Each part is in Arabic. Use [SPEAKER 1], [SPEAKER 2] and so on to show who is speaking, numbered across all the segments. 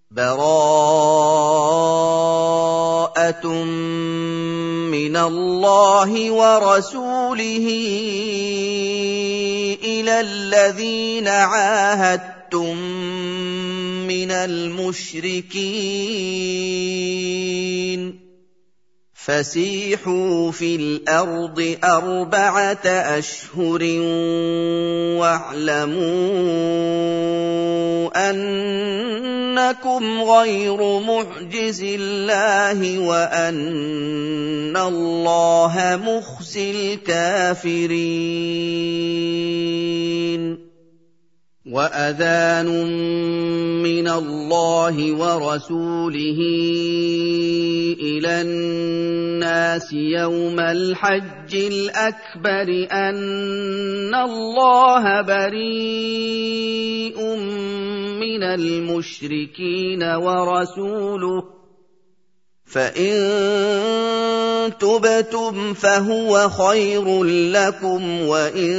[SPEAKER 1] بَرَاءَةٌ مِّنَ اللَّهِ وَرَسُولِهِ إِلَى الَّذِينَ عَاهَدتُّم مِّنَ الْمُشْرِكِينَ فَسِيحُوا فِي الْأَرْضِ 4 أَشْهُرٍ وَاعْلَمُوا أَنَّكُمْ غَيْرُ مُعْجِزِي اللَّهِ وَأَنَّ اللَّهَ مُخْزِي الْكَافِرِينَ وَأَذَانٌ مِّنَ اللَّهِ وَرَسُولِهِ إِلَى النَّاسِ يَوْمَ الْحَجِّ الْأَكْبَرِ أَنَّ اللَّهَ بَرِيءٌ مِّنَ الْمُشْرِكِينَ وَرَسُولُهُ فَإِن تُبْتُمْ فَهُوَ خَيْرٌ لَّكُمْ وَإِن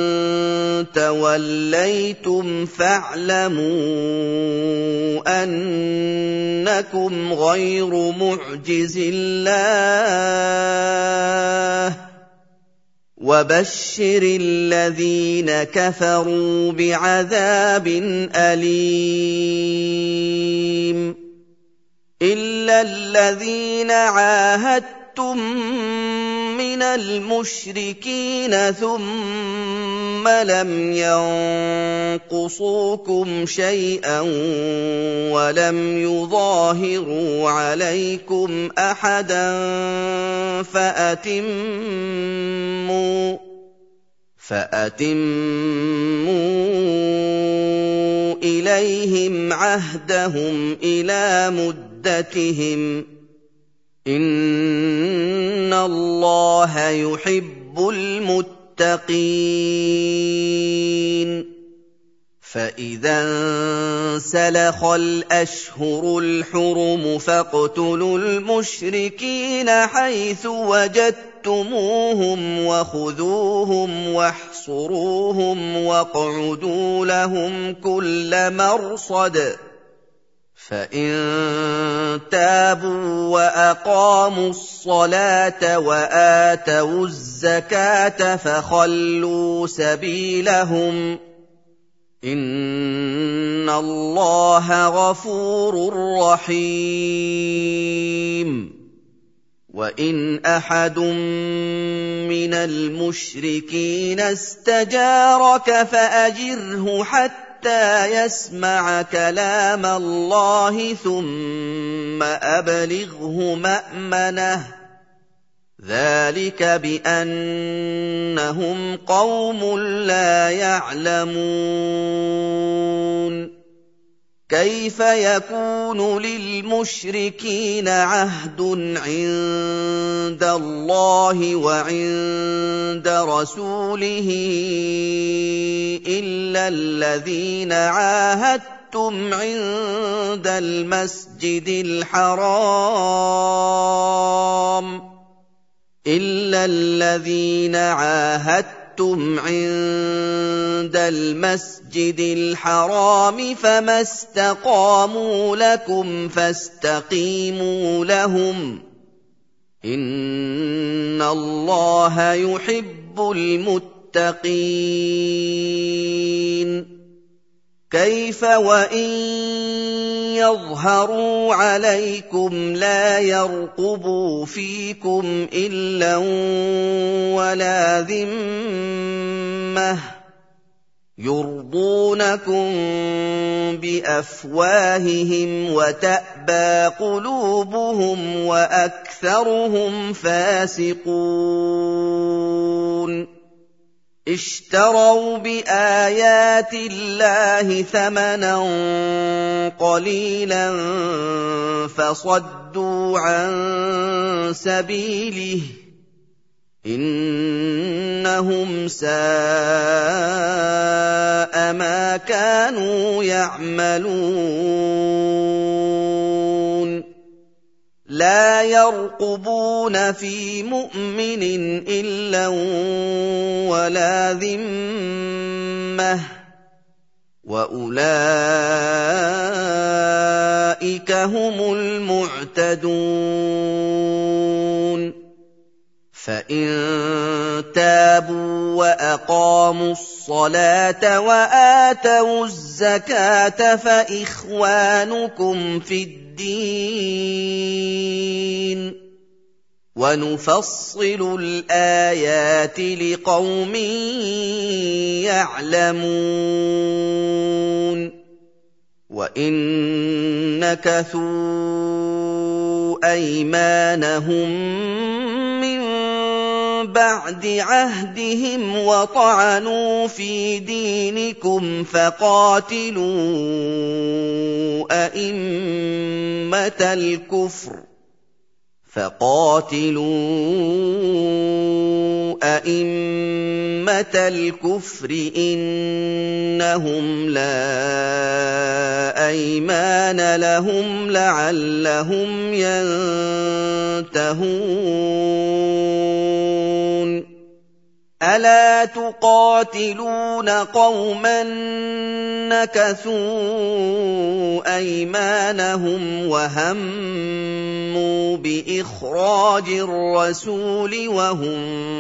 [SPEAKER 1] تَوَلَّيْتُمْ فَاعْلَمُوا أَنَّكُمْ غَيْرُ مُعْجِزِي اللَّهِ وَبَشِّرِ الَّذِينَ كَفَرُوا بِعَذَابٍ أَلِيمٍ إِلَّا الَّذِينَ عَاهَدتُّم مِّنَ الْمُشْرِكِينَ ثُمَّ لَمْ يَنقُصُوكُمْ شَيْئًا وَلَمْ يُظَاهِرُوا عَلَيْكُمْ أَحَدًا فَأَتِمُّوا إِلَيْهِمْ عَهْدَهُمْ إِلَىٰ مُدَّتِهِمْ ۚ إِنَّ اللَّهَ يُحِبُّ الْمُتَّقِينَ فَإِذَا انسَلَخَ الْأَشْهُرُ الْحُرُمُ فَاقْتُلُوا الْمُشْرِكِينَ حَيْثُ وَجَدتُّمُوهُمْ وَخُذُوهُمْ وَاحْصُرُوهُمْ وَاقْعُدُوا لَهُمْ كُلَّ مَرْصَدٍ فَإِن تَابُوا وَأَقَامُوا الصَّلَاةَ وَآتَوُا الزَّكَاةَ فَخَلُّوا سَبِيلَهُمْ ۚ إِنَّ اللَّهَ غَفُورٌ رَّحِيمٌ وَإِنْ أَحَدٌ مِّنَ الْمُشْرِكِينَ اسْتَجَارَكَ فَأَجِرْهُ حَتَّىٰ يَسْمَعَ كَلَامَ اللَّهِ ثُمَّ أَبْلِغْهُ مَأْمَنَهُ ۚ ذَٰلِكَ بِأَنَّهُمْ قَوْمٌ لَّا يَعْلَمُونَ كَيْفَ يَكُونُ لِلْمُشْرِكِينَ عَهْدٌ عِندَ اللَّهِ وَعِندَ رَسُولِهِ إِلَّا الَّذِينَ عَاهَدتُّمْ عِندَ الْمَسْجِدِ الْحَرَامِ فَمَا اسْتَقَامُوا لَكُمْ فَاسْتَقِيمُوا لَهُمْ ۚ إِنَّ اللَّهَ يُحِبُّ الْمُتَّقِينَ كَيْفَ وَإِن يَظْهَرُوا عَلَيْكُمْ لَا يَرْقُبُوا فِيكُمْ إِلًّا وَلَا ذِمَّةً يُرْضُونَكُم بِأَفْوَاهِهِمْ وَتَأْبَىٰ قُلُوبُهُمْ وَأَكْثَرُهُمْ فَاسِقُونَ اشْتَرَوْا بِآيَاتِ اللَّهِ ثَمَنًا قَلِيلًا فَصَدُّوا عَن سَبِيلِهِ ۚ إِنَّهُمْ سَاءَ مَا كَانُوا يَعْمَلُونَ لَا يَرْقُبُونَ فِي مُؤْمِنٍ إِلًّا وَلَا ذِمَّةً ۚ وَأُولَٰئِكَ هم المعتدون فإن تابوا وأقاموا الصلاة وآتوا الزكاة فإخوانكم في الدين ونفصل الآيات لقوم يعلمون وإن نكثوا أيمانهم من بعد عهدهم وطعنوا في دينكم فقاتلوا أئمة الكفر إنهم لا أيمان لهم لعلهم ينتهون ألا تقاتلون قوما نكثوا أيمانهم وهموا بإخراج الرسول وهم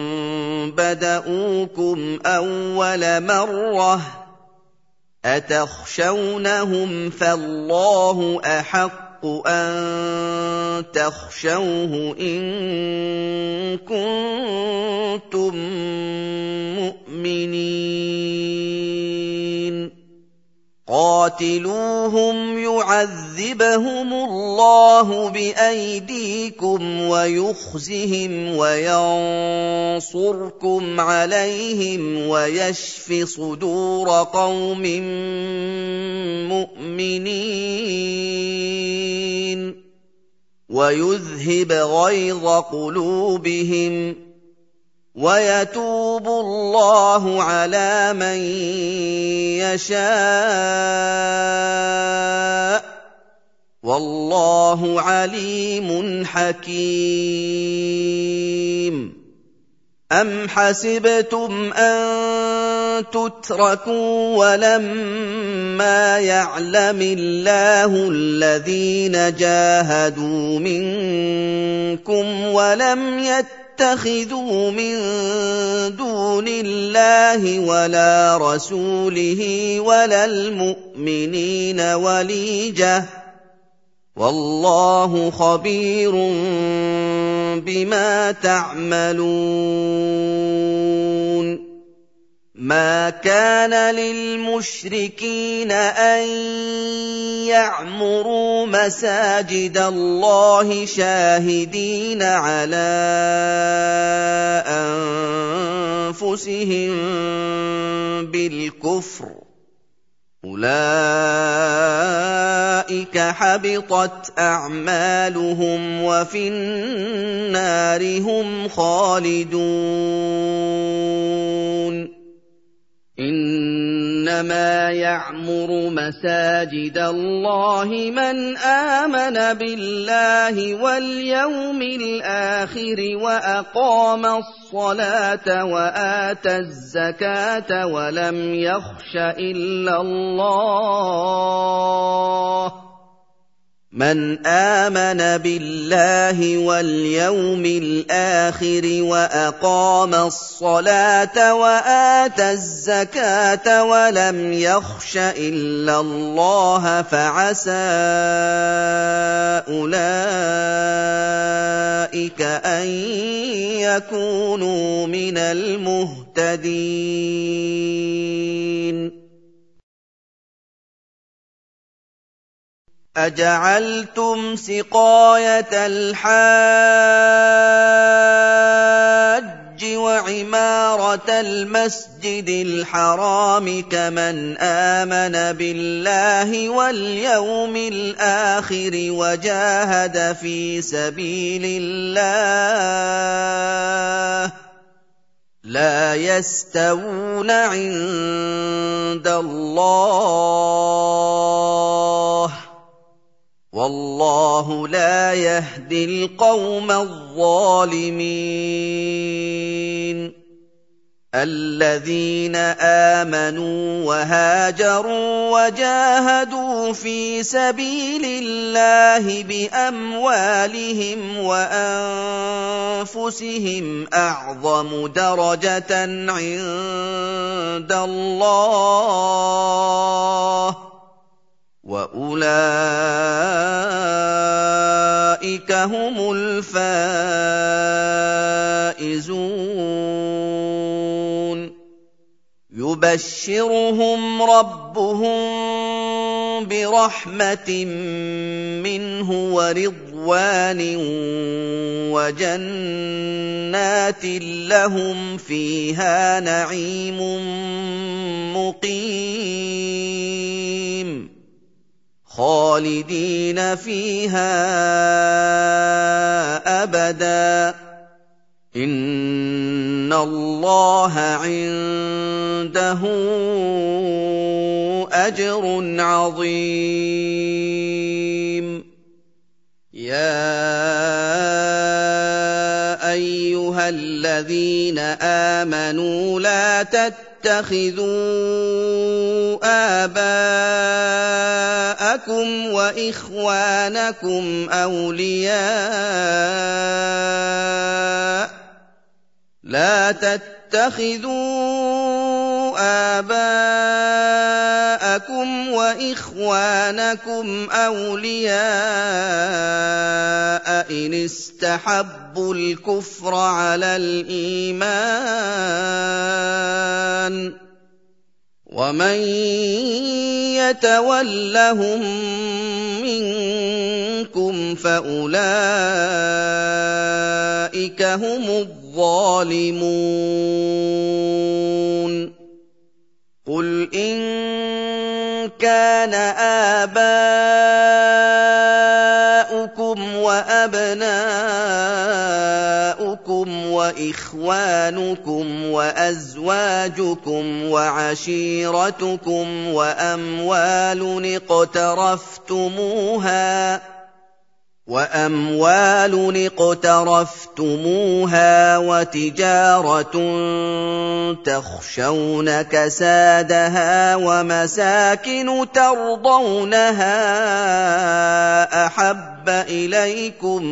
[SPEAKER 1] بدؤوكم أول مرة أتخشونهم فالله أحق أن تخشوه إن كنتم مؤمنين قاتلوهم يعذبهم الله بأيديكم ويخزهم وينصركم عليهم ويشف صدور قوم مؤمنين ويذهب غيظ قلوبهم ويتوب الله على من يشاء والله عليم حكيم أم حسبتم أن تتركوا ولما يعلم الله الذين جاهدوا منكم ولم يتخذوا من دون الله ولا رسوله ولا المؤمنين وليجة والله خبير بما تعملون ما كان للمشركين أن يعمروا مساجد الله شاهدين على أنفسهم بالكفر أولئك حبطت أعمالهم وفي النار هم خالدون إنما يعمر مساجد الله من آمن بالله واليوم الآخر وأقام الصلاة وآتى الزكاة ولم يخش إلا الله من آمن بالله واليوم الآخر وأقام الصلاة وآتى الزكاة ولم يخش إلا الله فعسى أولئك أن يكونوا من المهتدين أجعلتم سقاية الحاج وعمارة المسجد الحرام كمن آمن بالله واليوم الآخر وجاهد في سبيل الله لا يستوون عند الله والله لا يهدي القوم الظالمين الذين آمنوا وهاجروا وجاهدوا في سبيل الله بأموالهم وأنفسهم أعظم درجة عند الله وأولئك هم الفائزون يبشرهم ربهم برحمة منه ورضوان وجنات لهم فيها نعيم مقيم خالدين فيها أبدا إن الله عنده أجر عظيم يا أيها الذين آمنوا لا تتخذوا آباءكم وإخوانكم أولياء إن استحبوا الكفر على الإيمان ومن يتولهم منكم فأولئك هم الظالمون قل إن كان آباؤكم وأبناؤكم وإخوانكم وأزواجكم وعشيرتكم وأموال اقترفتموها وتجارة تخشون كسادها ومساكن ترضونها أحب إليكم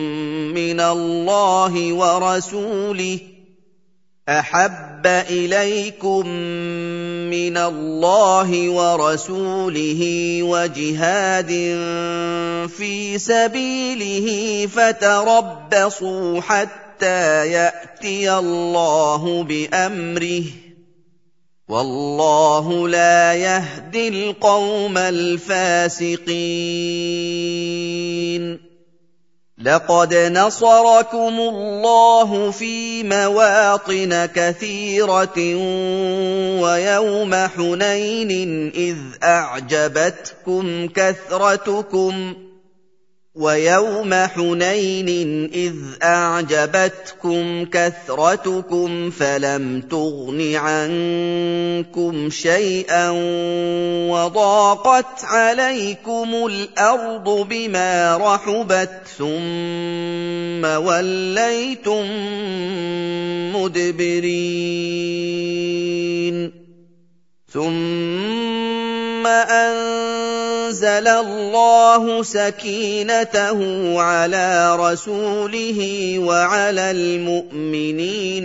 [SPEAKER 1] من الله ورسوله وجهاد في سبيله فتربصوا حتى يأتي الله بأمره والله لا يهدي القوم الفاسقين لقد نصركم الله في مواطن كثيرة ويوم حنين إذ أعجبتكم كثرتكم فلم تغن عنكم شيئا وضاقت عليكم الأرض بما رحبت ثم وليتم مدبرين ثم أنزل الله سكينته على رسوله وعلى المؤمنين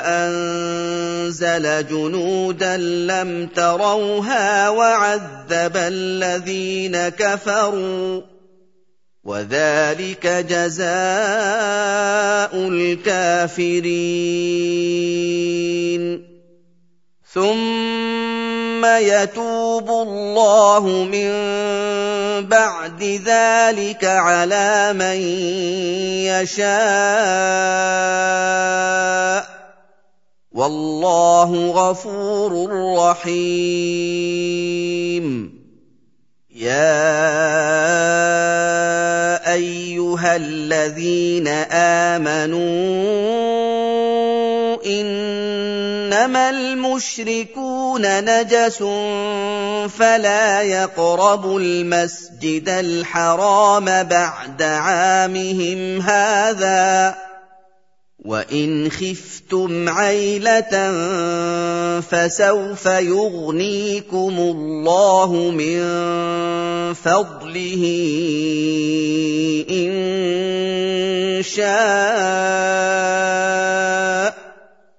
[SPEAKER 1] وأنزل جنودا لم تروها وعذب الذين كفروا وذلك جزاء الكافرين ثم يتوب الله من بعد ذلك على من يشاء والله غفور رحيم يا أيها الذين آمنوا إنما المشركون نجس فلا يقربوا المسجد الحرام بعد عامهم هذا وَإِنْ خِفْتُمْ عَيْلَةً فَسَوْفَ يُغْنِيكُمُ اللَّهُ مِنْ فَضْلِهِ إِنْ شَاءَ ۚ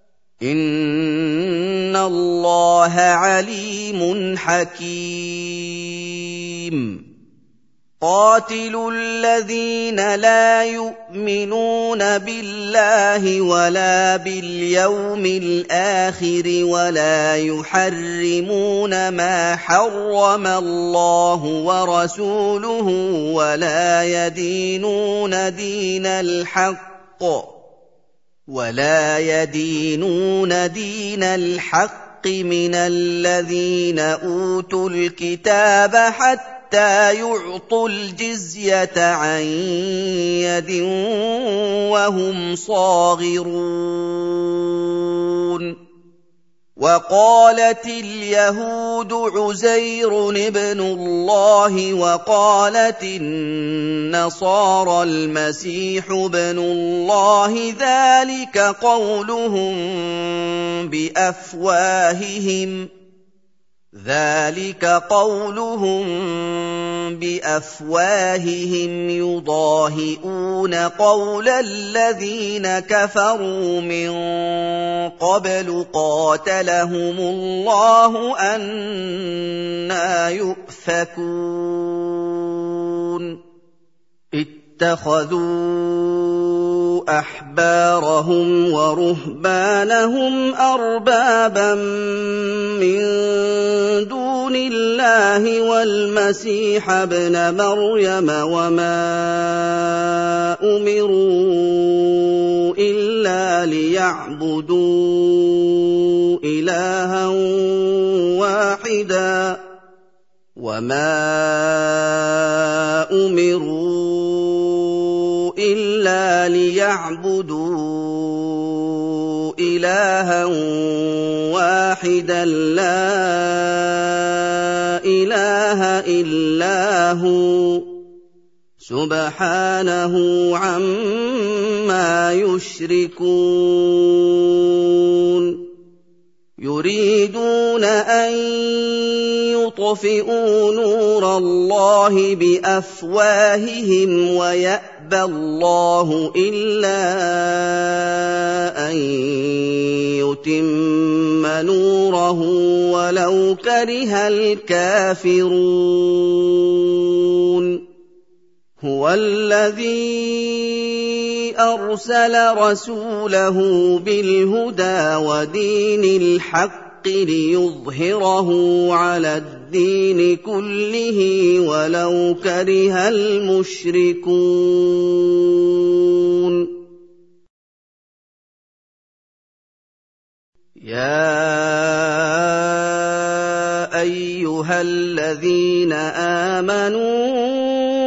[SPEAKER 1] إِنَّ اللَّهَ عَلِيمٌ حَكِيمٌ. قاتلوا الذين لا يؤمنون بالله ولا باليوم الآخر ولا يحرمون ما حرم الله ورسوله ولا يدينون دين الحق من الذين أوتوا الكتاب حتى يعطوا الجزية عن يد وهم صاغرون. وقالت اليهود عزير ابن الله وقالت النصارى المسيح ابن الله، ذلك قولهم بأفواههم يضاهئون قول الذين كفروا من قبل قاتلهم الله أنى يؤفكون. اتخذوا أحبارهم ورهبانهم أربابا من دون الله والمسيح ابن مريم وما أمروا إلا ليعبدوا إلها واحدا لا إله إلا هو سبحانه عما يشركون. يريدون أن يطفئوا نور الله بأفواههم ويأبى الله إلا أن يتم نوره ولو كره الكافرون. هو الذي أرسل رسوله بالهدى ودين الحق ليظهره على الدين كله ولو كره المشركون. يا أيها الذين آمنوا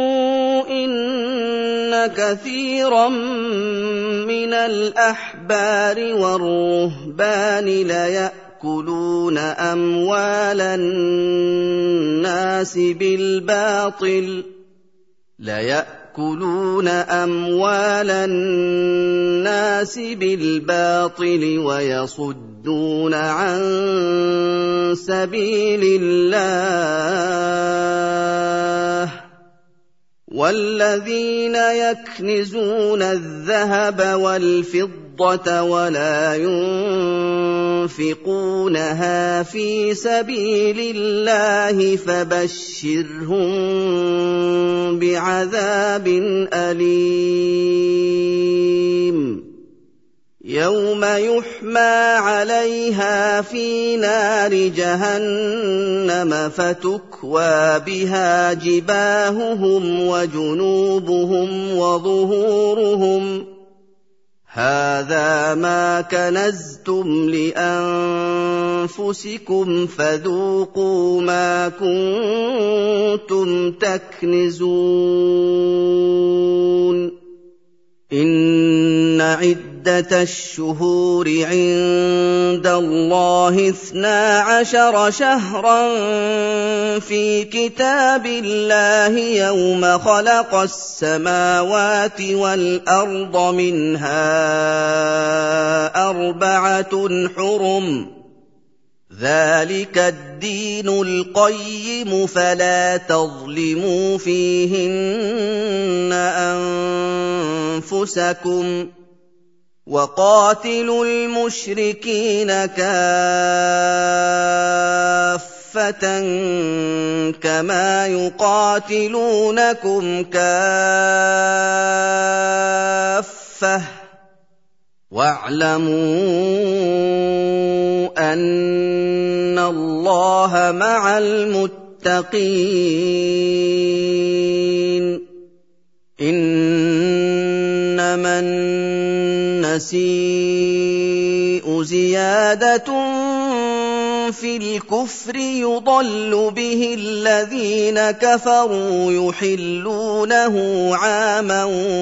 [SPEAKER 1] كثيرا من الأحبار والرهبان ليأكلون أموال الناس بالباطل ويصدون عن سبيل الله. والذين يكنزون الذهب والفضة ولا ينفقونها في سبيل الله فبشرهم بعذاب أليم. يوم يحمى عليها في نار جهنم فتكوى بها جباههم وجنوبهم وظهورهم هذا ما كنزتم لأنفسكم فذوقوا ما كنتم تكنزون. إن عدة عِدَّةَ الشُّهُورِ عِندَ اللَّهِ 12 شَهْرًا فِي كِتَابِ اللَّهِ يَوْمَ خَلَقَ السَّمَاوَاتِ وَالْأَرْضَ مِنْهَا 4 حُرُمٌ ۚ ذَٰلِكَ الدِّينُ الْقَيِّمُ ۚ فَلَا تَظْلِمُوا فِيهِنَّ أَنفُسَكُمْ ۚ وَقَاتِلُوا الْمُشْرِكِينَ كَافَّةً كَمَا يُقَاتِلُونَكُمْ كَافَّةً ۚ وَاعْلَمُوا أَنَّ اللَّهَ مَعَ الْمُتَّقِينَ. إِنَّمَا النَّسِيءُ زِيَادَةٌ فِي الْكُفْرِ يُضَلُّ بِهِ الَّذِينَ كَفَرُوا يُحِلُّونَهُ عَامًا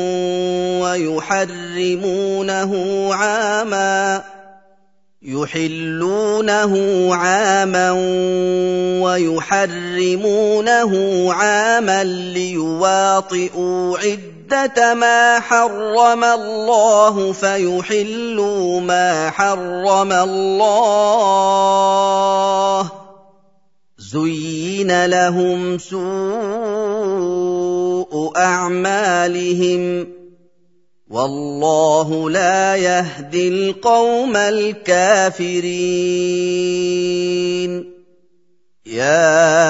[SPEAKER 1] وَيُحَرِّمُونَهُ عَامًا لِّيُوَاطِئُوا عِدَّةَ مَا حَرَّمَ اللَّهُ فَيُحِلُّوا مَا حَرَّمَ اللَّهُ ۚ زُيِّنَ لَهُمْ سُوءُ أَعْمَالِهِمْ ۗ وَاللَّهُ لَا يَهْدِي الْقَوْمَ الْكَافِرِينَ. يَا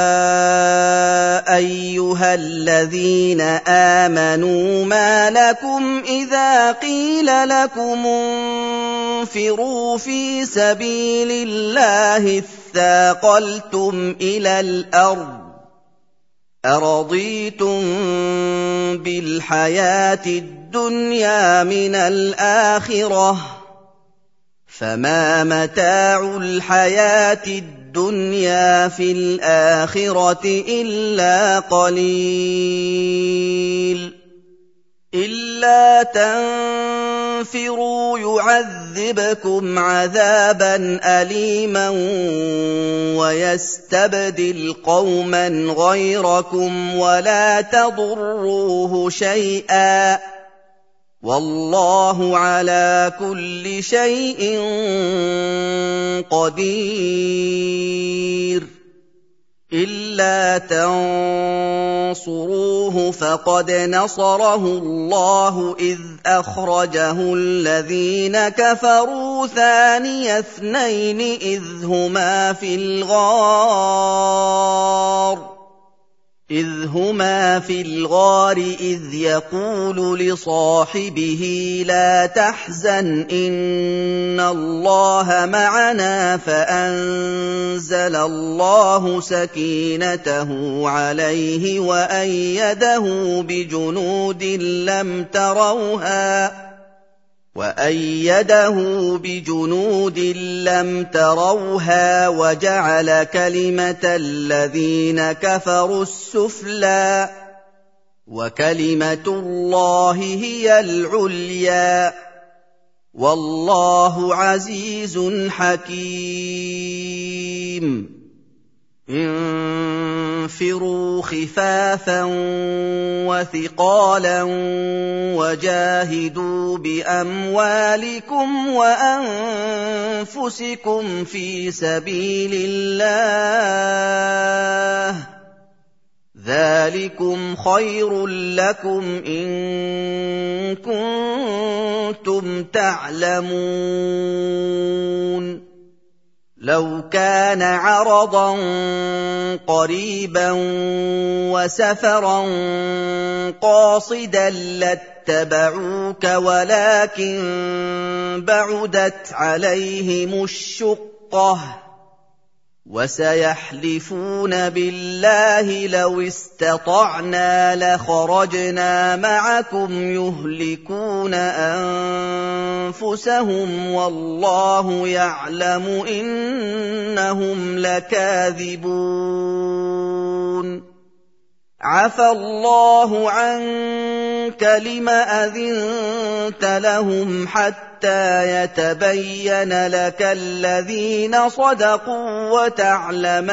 [SPEAKER 1] أَيُّهَا الَّذِينَ آمَنُوا مَا لَكُمْ إِذَا قِيلَ لَكُمُ انفِرُوا فِي سَبِيلِ اللَّهِ اثَّاقَلْتُمْ إِلَى الْأَرْضِ ۚ أَرَضِيتُم بِالْحَيَاةِ الدُّنْيَا مِنَ الْآخِرَةِ ۚ فَمَا مَتَاعُ الْحَيَاةِ الدُّنْيَا فِي الْآخِرَةِ إِلَّا قَلِيلٌ. إِلَّا تَنفِرُوا يُعَذِّبْكُمْ عَذَابًا أَلِيمًا وَيَسْتَبْدِلْ قَوْمًا غَيْرَكُمْ وَلَا تَضُرُّوهُ شَيْئًا ۗ وَاللَّهُ عَلَىٰ كُلِّ شَيْءٍ قَدِيرٌ. إِلَّا تَنصُرُوهُ فَقَدْ نَصَرَهُ اللَّهُ إِذْ أَخْرَجَهُ الَّذِينَ كَفَرُوا ثَانِيَ اثْنَيْنِ إِذْ هُمَا فِي الْغَارِ إِذْ يَقُولُ لِصَاحِبِهِ لَا تَحْزَنْ إِنَّ اللَّهَ مَعَنَا فَأَنزَلَ اللَّهُ سَكِينَتَهُ عَلَيْهِ وَأَيَّدَهُ بِجُنُودٍ لَّمْ تَرَوْهَا وَجَعَلَ كَلِمَةَ الَّذِينَ كَفَرُوا السُّفْلَىٰ ۗ وَكَلِمَةُ اللَّهِ هِيَ الْعُلْيَا ۗ وَاللَّهُ عَزِيزٌ حَكِيمٌ. انفِرُوا خِفَافًا وَثِقَالًا وَجَاهِدُوا بِأَمْوَالِكُمْ وَأَنفُسِكُمْ فِي سَبِيلِ اللَّهِ ۚ ذَٰلِكُمْ خَيْرٌ لَّكُمْ إِن كُنتُمْ تَعْلَمُونَ. لَوْ كَانَ عَرَضًا قَرِيبًا وَسَفَرًا قَاصِدًا لَّاتَّبَعُوكَ وَلَٰكِن بَعُدَتْ عَلَيْهِمُ الشُّقَّةُ ۚ وَسَيَحْلِفُونَ بِاللَّهِ لَوِ اسْتَطَعْنَا لَخَرَجْنَا مَعَكُمْ يُهْلِكُونَ أَنفُسَهُمْ وَاللَّهُ يَعْلَمُ إِنَّهُمْ لَكَاذِبُونَ. عَفَا اللَّهُ عَنكَ لِمَ أَذِنتَ لَهُمْ حَتَّىٰ يَتَبَيَّنَ لَكَ الَّذِينَ صَدَقُوا وَتَعْلَمَ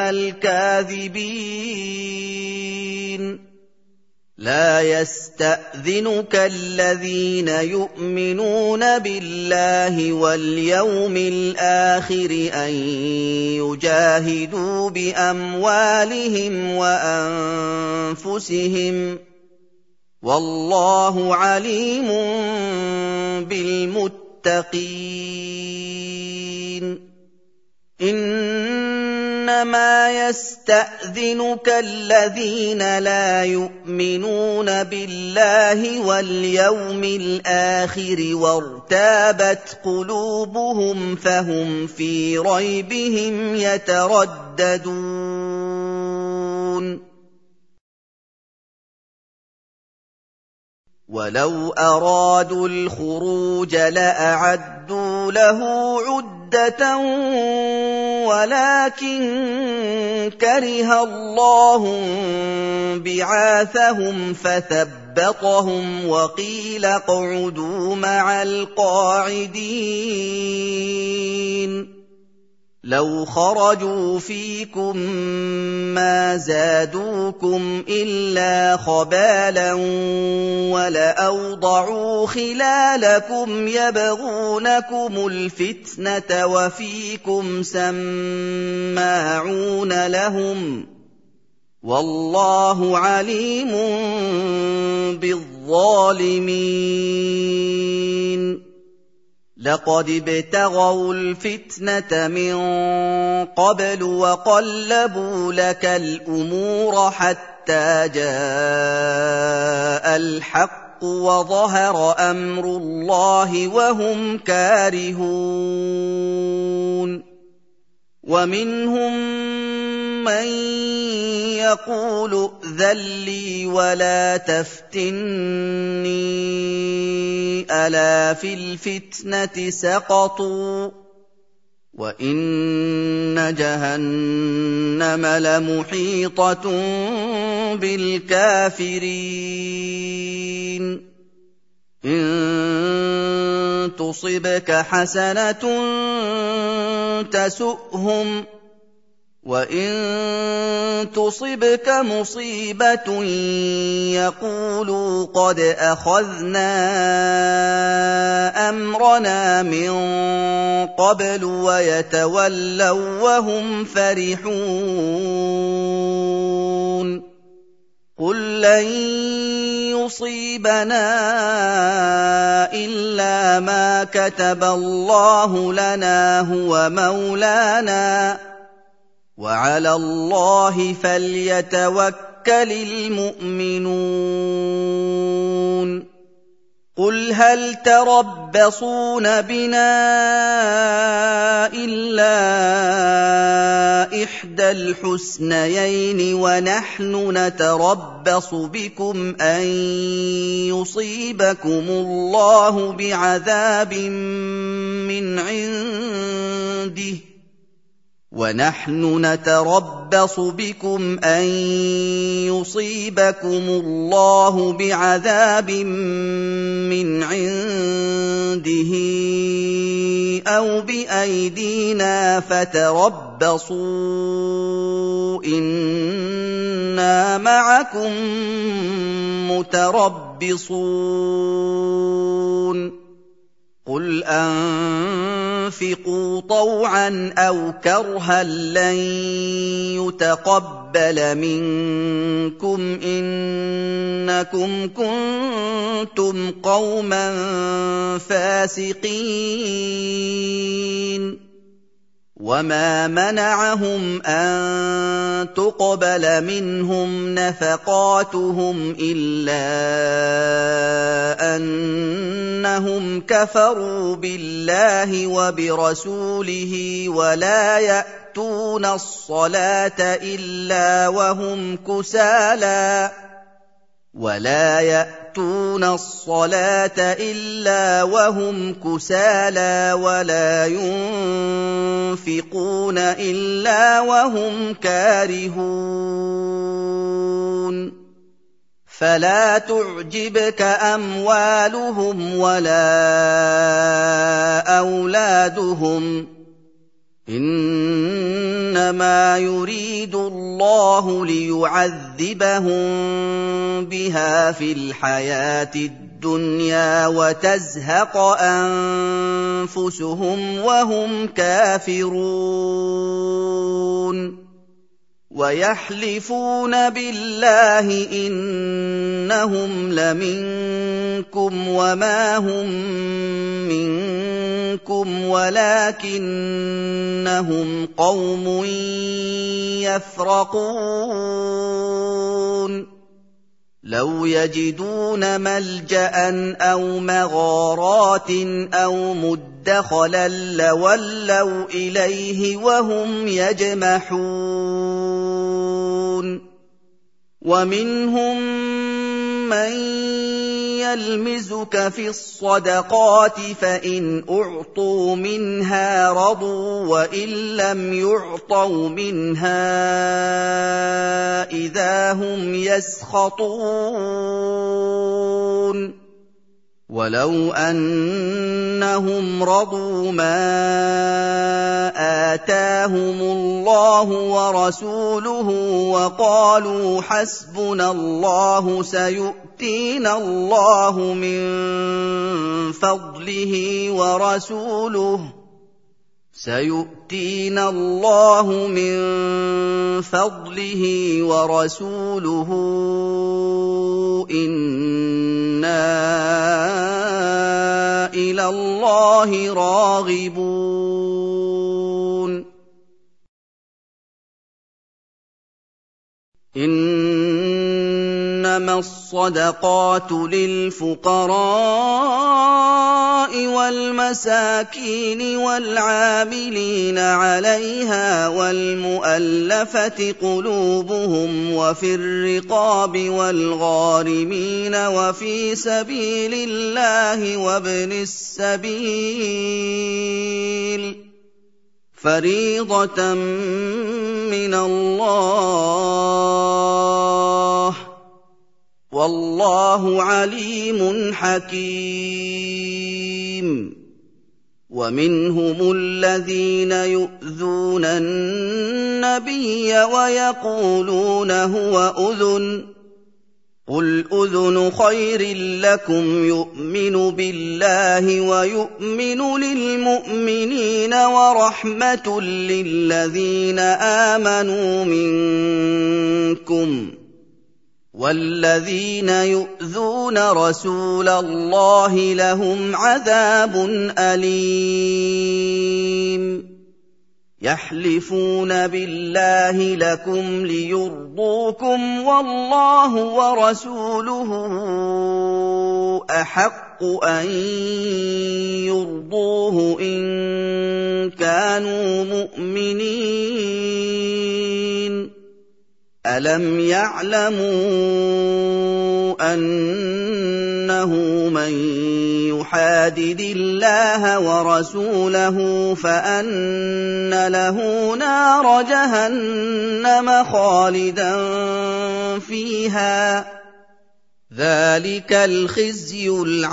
[SPEAKER 1] الْكَاذِبِينَ لَا يَسْتَأْذِنُكَ الَّذِينَ يُؤْمِنُونَ بِاللَّهِ وَالْيَوْمِ الْآخِرِ أَن يُجَاهِدُوا بِأَمْوَالِهِمْ وَأَنفُسِهِمْ ۗ وَاللَّهُ عَلِيمٌ بِالْمُتَّقِينَ إِنَّمَا يَسْتَأْذِنُكَ الَّذِينَ لَا يُؤْمِنُونَ بِاللَّهِ وَالْيَوْمِ الْآخِرِ وَارْتَابَتْ قُلُوبُهُمْ فَهُمْ فِي رَيْبِهِمْ يَتَرَدَّدُونَ وَلَوْ أَرَادُوا الْخُرُوجَ لَأَعَدُّوا لَهُ عُدَّةً وَلَٰكِن كَرِهَ اللَّهُ انبِعَاثَهُمْ فَثَبَّطَهُمْ وَقِيلَ اقْعُدُوا مَعَ الْقَاعِدِينَ لَوْ خَرَجُوا فِيكُم مَّا زَادُوكُمْ إِلَّا خَبَالًا وَلَأَوْضَعُوا خِلَالَكُمْ يَبْغُونَكُمُ الْفِتْنَةَ وَفِيكُمْ سَمَّاعُونَ لَهُمْ ۗ وَاللَّهُ عَلِيمٌ بِالظَّالِمِينَ لَقَدِ ابْتَغَوُا الْفِتْنَةَ مِن قَبْلُ وَقَلَّبُوا لَكَ الْأُمُورَ حَتَّىٰ جَاءَ الْحَقُّ وَظَهَرَ أَمْرُ اللَّهِ وَهُمْ كَارِهُونَ وَمِنْهُم مَّن يَقُولُ ائْذَن لِّي وَلَا تَفْتِنِّي أَلَا فِي الْفِتْنَةِ سَقَطُوا وَإِنَّ جَهَنَّمَ لَمُحِيطَةٌ بِالْكَافِرِينَ إِن تُصِبْكَ حَسَنَةٌ تَسُؤْهُمْ وَإِن تُصِبْكَ مُصِيبَةٌ يَقُولُوا قَدْ أَخَذْنَا أَمْرَنَا مِن قَبْلُ وَيَتَوَلَّوا وَّهُمْ فَرِحُونَ قُل لَّن يُصِيبَنَا إِلَّا مَا كَتَبَ اللَّهُ لَنَا هُوَ مَوْلَانَا وَعَلَى اللَّهِ فَلْيَتَوَكَّلِ الْمُؤْمِنُونَ قُلْ هَلْ تَرَبَّصُونَ بِنَا إِلَّا إِحْدَى الْحُسْنَيَيْنِ وَنَحْنُ نَتَرَبَّصُ بِكُمْ أَن يُصِيبَكُمُ اللَّهُ بِعَذَابٍ مِّنْ عِندِهِ وَنَحْنُ نَتَرَبَّصُ بِكُمْ أَن يُصِيبَكُمُ اللَّهُ بِعَذَابٍ مِّنْ عِندِهِ أَوْ بِأَيْدِينَا فَتَرَبَّصُوا إِنَّا مَعَكُم مُّتَرَبِّصُونَ قُلْ أَنفِقُوا طَوْعًا أَوْ كَرْهًا لَّن يُتَقَبَّلَ مِنكُمْ إِنَّكُمْ كُنتُمْ قَوْمًا فَاسِقِينَ وَمَا مَنَعَهُمْ أَن تُقْبَلَ مِنْهُمْ نَفَقَاتُهُمْ إِلَّا أَنَّهُمْ كَفَرُوا بِاللَّهِ وَبِرَسُولِهِ وَلَا يَأْتُونَ الصَّلَاةَ إِلَّا وَهُمْ كُسَالَىٰ وَلَا يُنفِقُونَ إِلَّا وَهُمْ كَارِهُونَ فلا تعجبك أموالهم ولا أولادهم، إنما يريد الله ليعذبهم بها في الحياة الدنيا وتزهق أنفسهم وهم كافرون. ويحلفون بالله إنهم لمنكم وما هم منكم ولكنهم قوم يفرقون. لو يجدون ملجأ أو مغارات أو مدخلا لولوا إليه وهم يجمحون. ومنهم من يلمزك في الصدقات فإن أعطوا منها رضوا وإن لم يعطوا منها إذا هم يسخطون. ولو أنهم رضوا ما آتاهم الله ورسوله وقالوا حسبنا الله سيؤتينا الله من فضله ورسوله إنا إلى الله راغبون. إنما الصدقات للفقراء والمساكين والعاملين عليها والمؤلفة قلوبهم وفي الرقاب والغارمين وفي سبيل الله وابن السبيل فريضة من الله والله عليم حكيم. ومنهم الذين يؤذون النبي ويقولون هو أذن، قل أذن خير لكم يؤمن بالله ويؤمن للمؤمنين ورحمة للذين آمنوا منكم، والذين يؤذون رسول الله لهم عذاب أليم. يحلفون بالله لكم ليرضوكم والله ورسوله أحق أن يرضوه إن كانوا مؤمنين. ألم يعلموا أنه من يحادد الله ورسوله فأن له نار جهنم خالدا فيها، ذلك الخزي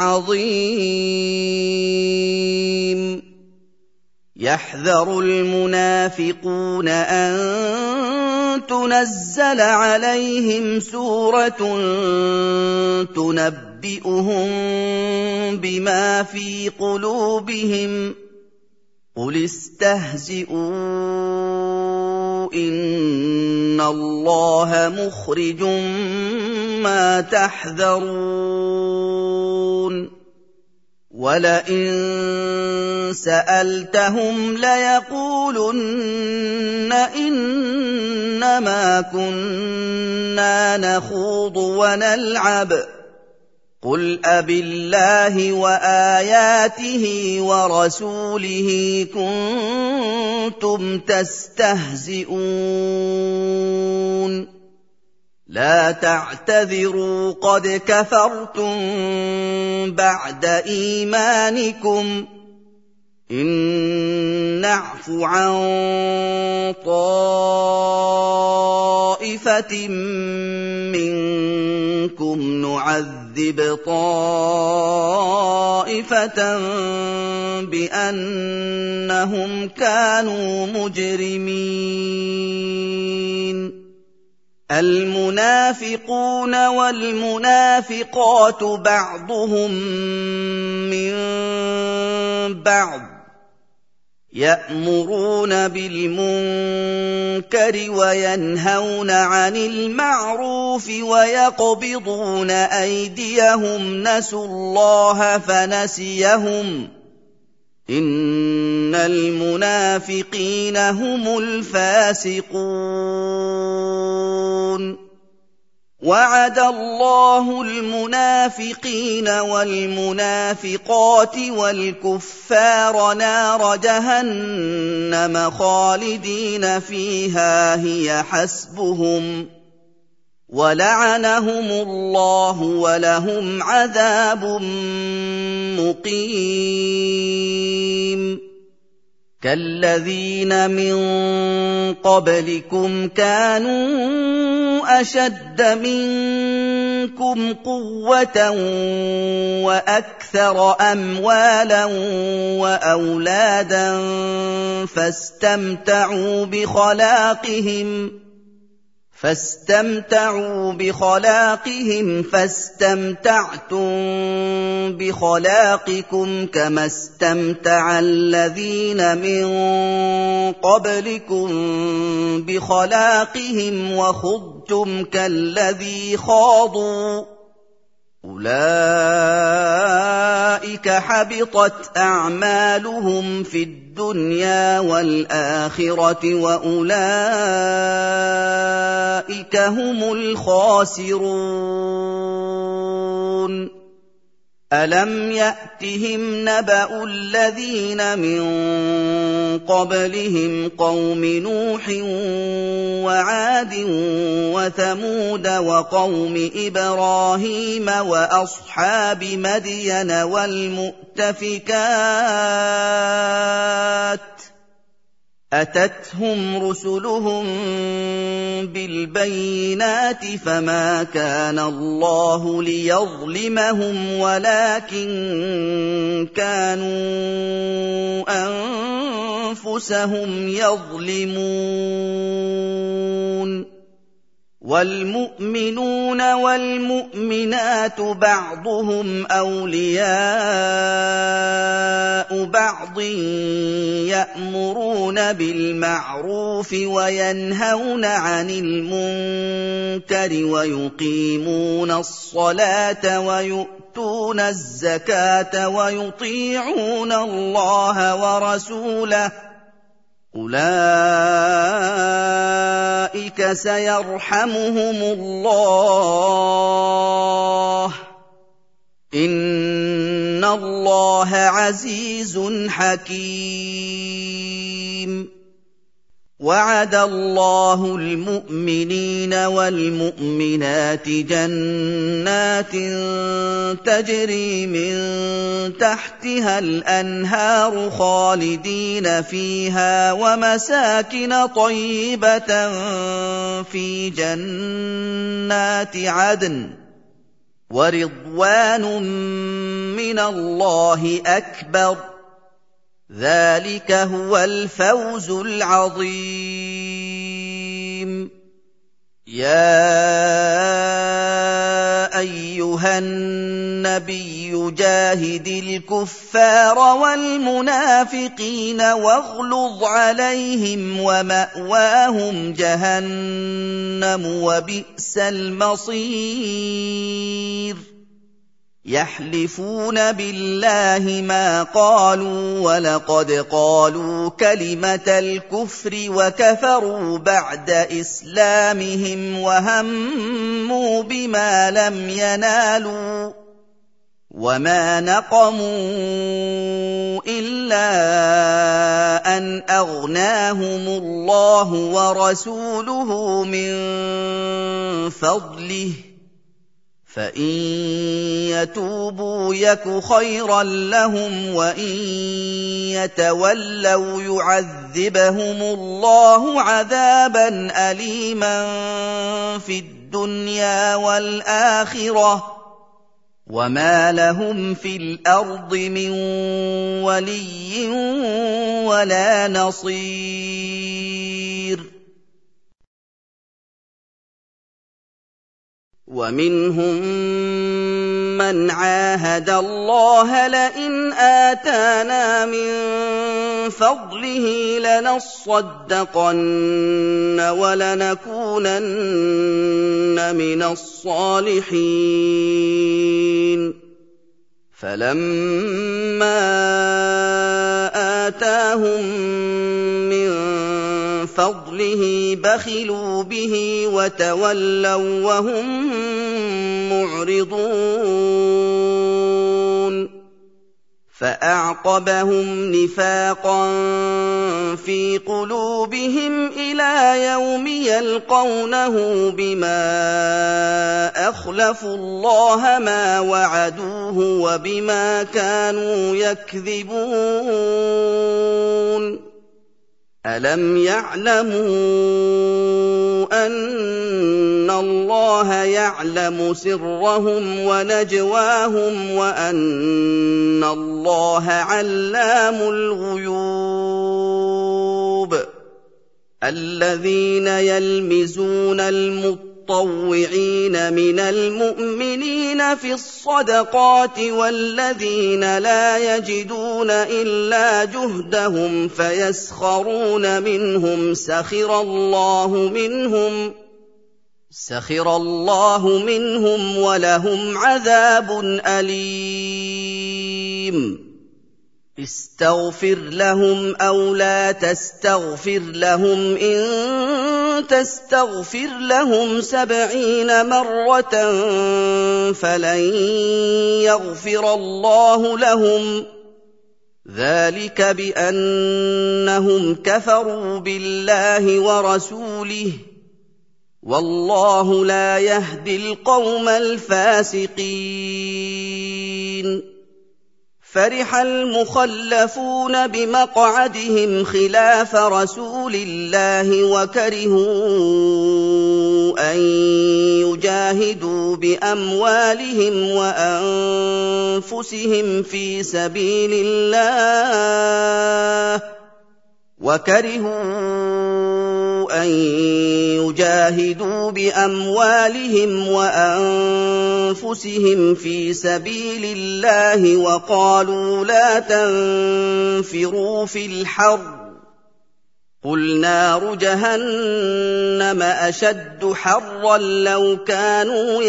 [SPEAKER 1] العظيم. يحذر المنافقون أن تنزل عليهم سورة تنبئهم بما في قلوبهم، قل استهزئوا إن الله مخرج ما تحذرون. ولئن سألتهم ليقولن إنما كنا نخوض ونلعب، قل أبالله وآياته ورسوله كنتم تستهزئون. لا تعتذروا قد كفرتم بعد إيمانكم، إن نعف عن طائفة منكم نُعَذِّبْ طَائِفَةً بِأَنَّهُمْ كَانُوا مُجْرِمِينَ الْمُنَافِقُونَ وَالْمُنَافِقَاتُ بَعْضُهُم مِّن بَعْضٍ يَأْمُرُونَ بِالْمُنكَرِ وَيَنْهَوْنَ عَنِ الْمَعْرُوفِ وَيَقْبِضُونَ أَيْدِيَهُمْ نَسُوا اللَّهَ فَنَسِيَهُمْ ۗ إِنَّ الْمُنَافِقِينَ هُمُ الْفَاسِقُونَ وَعَدَ اللَّهُ الْمُنَافِقِينَ وَالْمُنَافِقَاتِ وَالْكُفَّارَ نَارَ جَهَنَّمَ خَالِدِينَ فِيهَا هِيَ حَسْبُهُمْ ۚ وَلَعَنَهُمُ اللَّهُ وَلَهُمْ عَذَابٌ مُّقِيمٌ كَالَّذِينَ مِن قَبْلِكُمْ كَانُوا أَشَدَّ مِنكُمْ قُوَّةً وَأَكْثَرَ أَمْوَالًا وَأَوْلَادًا فاستمتعوا بخلاقهم فاستمتعتم بخلاقكم كما استمتع الذين من قبلكم بخلاقهم وخضتم كالذي خاضوا أولئك حبطت أعمالهم في الدنيا والآخرة وأولئك هم الخاسرون ألم يأتهم نبأ الذين من قبلهم قوم نوح وعاد وثمود وقوم إبراهيم وأصحاب مدين والمؤتفكات أتتهم رسلهم بالبينات فما كان الله ليظلمهم ولكن كانوا أنفسهم يظلمون والمؤمنون والمؤمنات بعضهم أولياء بعض يأمرون بالمعروف وينهون عن المنكر ويقيمون الصلاة ويؤتون الزكاة ويطيعون الله ورسوله أولئك سيرحمهم الله إن الله عزيز حكيم وعد الله المؤمنين والمؤمنات جنات تجري من تحتها الأنهار خالدين فيها ومساكن طيبة في جنات عدن ورضوان من الله أكبر ذلك هو الفوز العظيم يا أيها النبي جاهد الكفار والمنافقين واغلظ عليهم ومأواهم جهنم وبئس المصير يحلفون بالله ما قالوا ولقد قالوا كلمة الكفر وكفروا بعد إسلامهم وهموا بما لم ينالوا وما نقموا إلا أن أغناهم الله ورسوله من فضله فإن يتوبوا يك خيرا لهم وإن يتولوا يعذبهم الله عذابا أليما في الدنيا والآخرة وما لهم في الارض من ولي ولا نصير ومنهم من عاهد الله لئن آتانا من فضله لنصدقن ولنكونن من الصالحين فلما آتاهم من فضله بخلوا به وتولوا وهم معرضون فأعقبهم نفاقا في قلوبهم إلى يوم يلقونه بما أخلفوا الله ما وعدوه وبما كانوا يكذبون ألم يعلموا أن الله يعلم سرهم ونجواهم وأن الله علام الغيوب الذين يلمزون المطوعين من المؤمنين في الصدقات والذين لا يجدون إلا جهدهم فيسخرون منهم سخر الله منهم ولهم عذاب أليم استغفر لهم أو لا تستغفر لهم إن تستغفر لهم 70 مرة فلن يغفر الله لهم ذلك بأنهم كفروا بالله ورسوله والله لا يهدي القوم الفاسقين فرح المخلفون بمقعدهم خلاف رسول الله وكرهوا أن يجاهدوا بأموالهم وأنفسهم في سبيل الله وقالوا لا تنفروا في الحر قل نار جهنم أشد حرا لو كانوا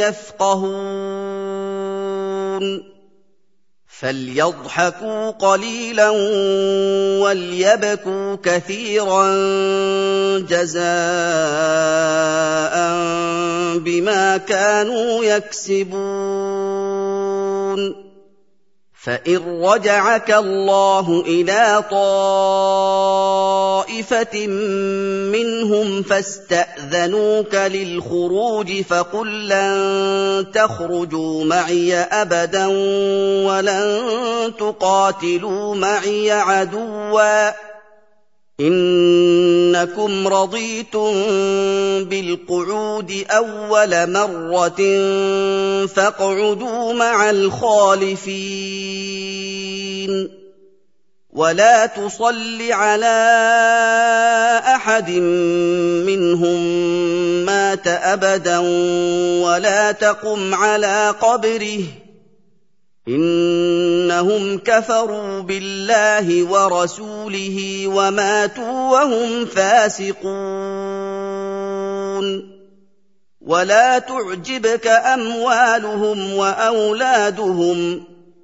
[SPEAKER 1] يفقهون فليضحكوا قليلا وليبكوا كثيرا جزاء بما كانوا يكسبون فإن رجعك الله إلى طائفة منهم فاستأذنوك للخروج فقل لن تخرجوا معي أبدا ولن تقاتلوا معي عدوا إنكم رضيتم بالقعود أول مرة فاقعدوا مع الخالفين ولا تصل على أحد منهم مات أبدا ولا تقم على قبره إنهم كفروا بالله ورسوله وماتوا وهم فاسقون ولا تعجبك أموالهم وأولادهم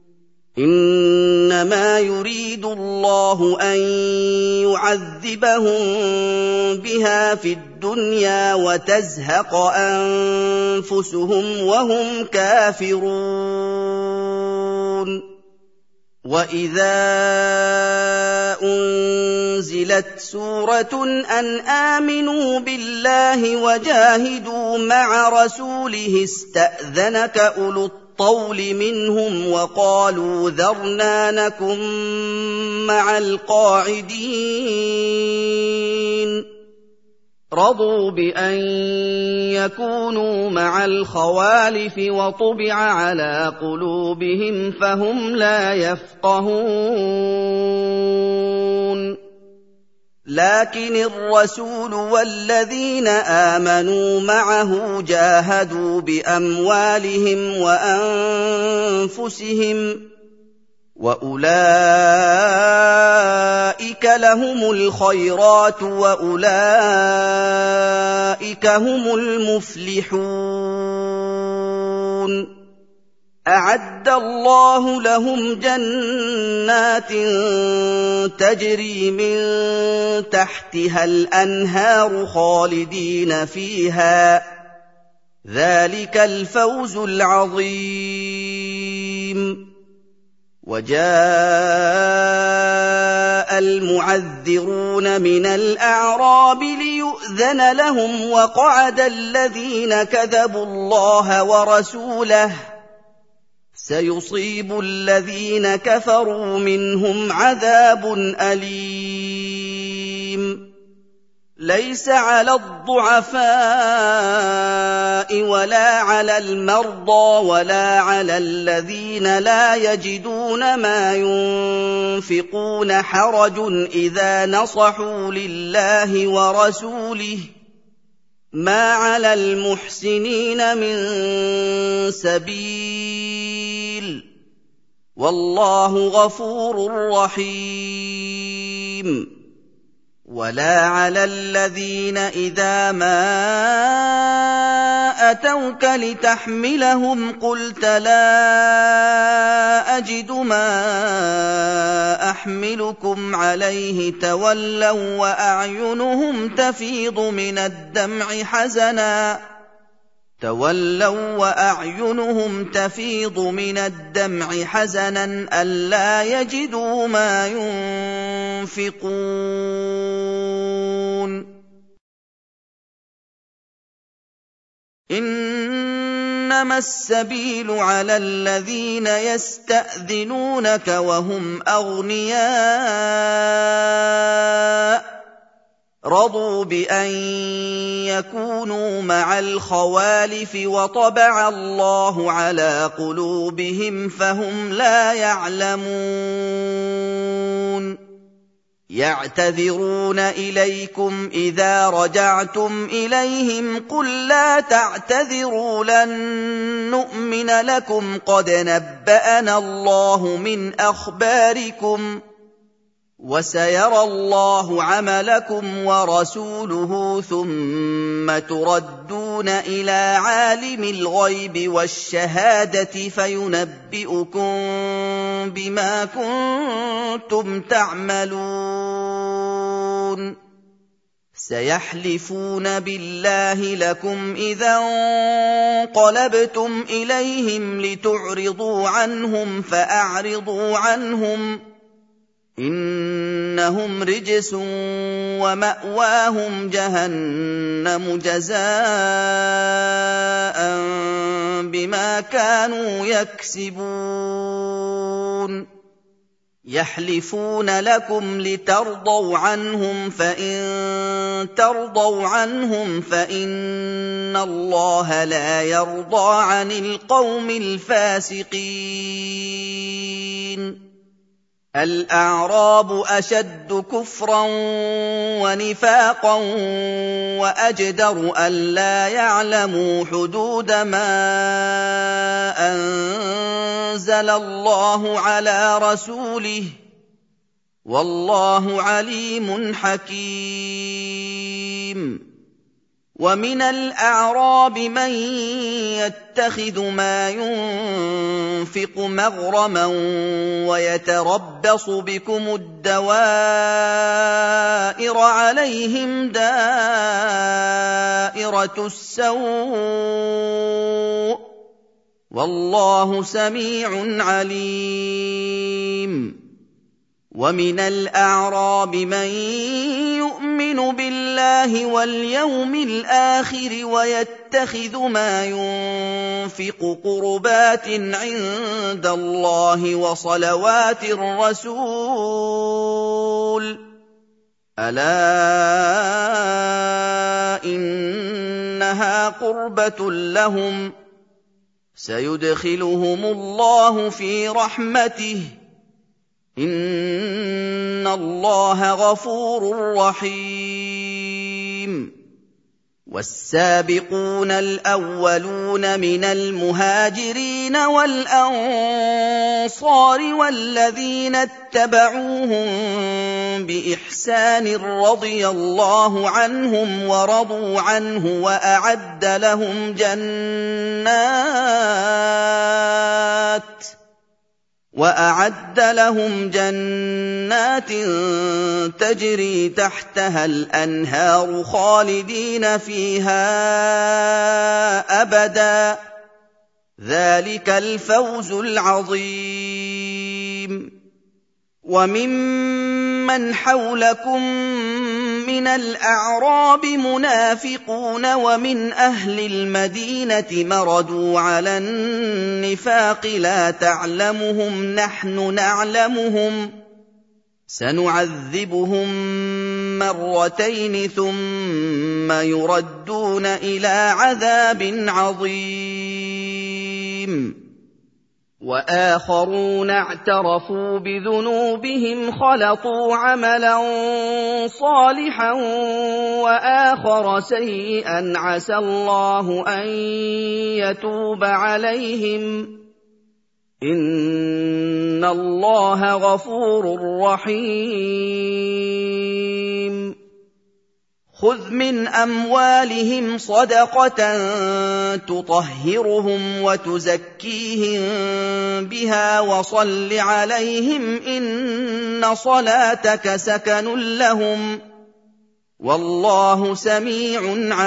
[SPEAKER 1] إنما يريد الله أن يعذبهم بها في الدنيا وتزهق أنفسهم وهم كافرون وإذا أنزلت سورة أن آمنوا بالله وجاهدوا مع رسوله استأذنك أولو الطول منهم وقالوا ذرنا نكن مع القاعدين رَضُوا بِأَن يَكُونُوا مَعَ الْخَوَالِفِ وَطُبِعَ عَلَىٰ قُلُوبِهِمْ فَهُمْ لَا يَفْقَهُونَ لَٰكِنِ الرَّسُولُ وَالَّذِينَ آمَنُوا مَعَهُ جَاهَدُوا بِأَمْوَالِهِمْ وَأَنفُسِهِمْ وَأُولَٰئِكَ لَهُمُ الْخَيْرَاتُ وَأُولَٰئِكَ هُمُ الْمُفْلِحُونَ أَعَدَّ اللَّهُ لَهُمْ جَنَّاتٍ تَجْرِي مِن تَحْتِهَا الْأَنْهَارُ خَالِدِينَ فِيهَا ۚ ذَٰلِكَ الْفَوْزُ الْعَظِيمُ. وَجَاءَ الْمُعَذِّرُونَ مِنَ الْأَعْرَابِ لِيُؤْذَنَ لَهُمْ وَقَعَدَ الَّذِينَ كَذَبُوا اللَّهَ وَرَسُولَهُ ۚ سَيُصِيبُ الَّذِينَ كَفَرُوا مِنْهُمْ عَذَابٌ أَلِيمٌ. لَيْسَ عَلَى الضُّعَفَاءِ وَلَا عَلَى الْمَرْضَىٰ وَلَا عَلَى الَّذِينَ لَا يَجِدُونَ مَا يُنفِقُونَ حَرَجٌ إِذَا نَصَحُوا لِلَّهِ وَرَسُولِهِ ۚ مَا عَلَى الْمُحْسِنِينَ مِن سَبِيلٍ ۚ وَاللَّهُ غَفُورٌ رَّحِيمٌ. وَلَا عَلَى الَّذِينَ إِذَا مَا أَتَوْكَ لِتَحْمِلَهُمْ قُلْتَ لَا أَجِدُ مَا أَحْمِلُكُمْ عَلَيْهِ تَوَلَّوا وَّأَعْيُنُهُمْ تَفِيضُ مِنَ الدَّمْعِ حَزَنًا أَلَّا يَجِدُوا مَا يُنفِقُونَ. إِنَّمَا السَّبِيلُ عَلَى الَّذِينَ يَسْتَأْذِنُونَكَ وَهُمْ أَغْنِيَاءُ رَضُوا بِأَن يَكُونُوا مَعَ الْخَوَالِفِ وَطَبَعَ اللَّهُ عَلَىٰ قُلُوبِهِمْ فَهُمْ لَا يَعْلَمُونَ يَعْتَذِرُونَ إِلَيْكُمْ إِذَا رَجَعْتُمْ إِلَيْهِمْ قُل لَّا تَعْتَذِرُوا لَن نُّؤْمِنَ لَكُمْ قَدْ نَبَّأَنَا اللَّهُ مِنْ أَخْبَارِكُمْ ۚ وَسَيَرَى اللَّهُ عَمَلَكُمْ وَرَسُولُهُ ثُمَّ تُرَدُّونَ إِلَىٰ عَالِمِ الْغَيْبِ وَالشَّهَادَةِ فَيُنَبِّئُكُم بِمَا كُنتُمْ تَعْمَلُونَ سَيَحْلِفُونَ بِاللَّهِ لَكُمْ إِذَا انقَلَبْتُمْ إِلَيْهِمْ لِتُعْرِضُوا عَنْهُمْ فَأَعْرِضُوا عَنْهُمْ ۖ إِنَّهُمْ رِجْسٌ وَمَأْوَاهُمْ جَهَنَّمُ جَزَاءً بِمَا كَانُوا يَكْسِبُونَ يَحْلِفُونَ لَكُمْ لِتَرْضَوْا عَنْهُمْ ۖ فَإِن تَرْضَوْا عَنْهُمْ فَإِنَّ اللَّهَ لَا يَرْضَىٰ عَنِ الْقَوْمِ الْفَاسِقِينَ. الْأَعْرَابُ أَشَدُّ كُفْرًا وَنِفَاقًا وَأَجْدَرُ أَلَّا يَعْلَمُوا حُدُودَ مَا أَنزَلَ اللَّهُ عَلَىٰ رَسُولِهِ ۗ وَاللَّهُ عَلِيمٌ حَكِيمٌ. وَمِنَ الْأَعْرَابِ مَن يَتَّخِذُ مَا يُنفِقُ مَغْرَمًا وَيَتَرَبَّصُ بِكُمُ الدَّوَائِرَ عَلَيْهِمْ دَائِرَةُ السَّوْءِ ۗ وَاللَّهُ سَمِيعٌ عَلِيمٌ. وَمِنَ الْأَعْرَابِ مَن يُؤْمِنُ بِاللَّهِ وَالْيَوْمِ الْآخِرِ وَيَتَّخِذُ مَا يُنفِقُ قُرُبَاتٍ عِندَ اللَّهِ وَصَلَوَاتِ الرَّسُولِ ۚ أَلَا إِنَّهَا قُرْبَةٌ لَّهُمْ ۚ سَيُدْخِلُهُمُ اللَّهُ فِي رَحْمَتِهِ ۗ إِنَّ اللَّهَ غَفُورٌ رَّحِيمٌ وَالسَّابِقُونَ الْأَوَّلُونَ مِنَ الْمُهَاجِرِينَ وَالْأَنصَارِ وَالَّذِينَ اتَّبَعُوهُم بِإِحْسَانٍ رَّضِيَ اللَّهُ عَنْهُمْ وَرَضُوا عَنْهُ وَأَعَدَّ لَهُمْ جَنَّاتٍ تَجْرِي تَحْتَهَا الْأَنْهَارُ خَالِدِينَ فِيهَا أَبَدًا ۚ ذَٰلِكَ الْفَوْزُ الْعَظِيمُ وَمِمَّنْ حَوْلَكُم مِّنَ الْأَعْرَابِ مُنَافِقُونَ وَمِنْ أَهْلِ الْمَدِينَةِ مَرَدُوا عَلَى النِّفَاقِ لَا تَعْلَمُهُمْ نَحْنُ نَعْلَمُهُمْ ۚ سَنُعَذِّبُهُم مَّرَّتَيْنِ ثُمَّ يُرَدُّونَ إِلَىٰ عَذَابٍ عَظِيمٍ وَآخَرُونَ اعْتَرَفُوا بِذُنُوبِهِمْ خَلَطُوا عَمَلًا صَالِحًا وَآخَرَ سَيِّئًا عَسَى اللَّهُ أَن يَتُوبَ عَلَيْهِمْ ۚ إِنَّ اللَّهَ غَفُورٌ رَّحِيمٌ خُذْ مِنْ أَمْوَالِهِمْ صَدَقَةً تُطَهِّرُهُمْ وَتُزَكِّيهِم بِهَا وَصَلِّ عَلَيْهِمْ ۖ إِنَّ صَلَاتَكَ سَكَنٌ لَّهُمْ ۗ وَاللَّهُ سَمِيعٌ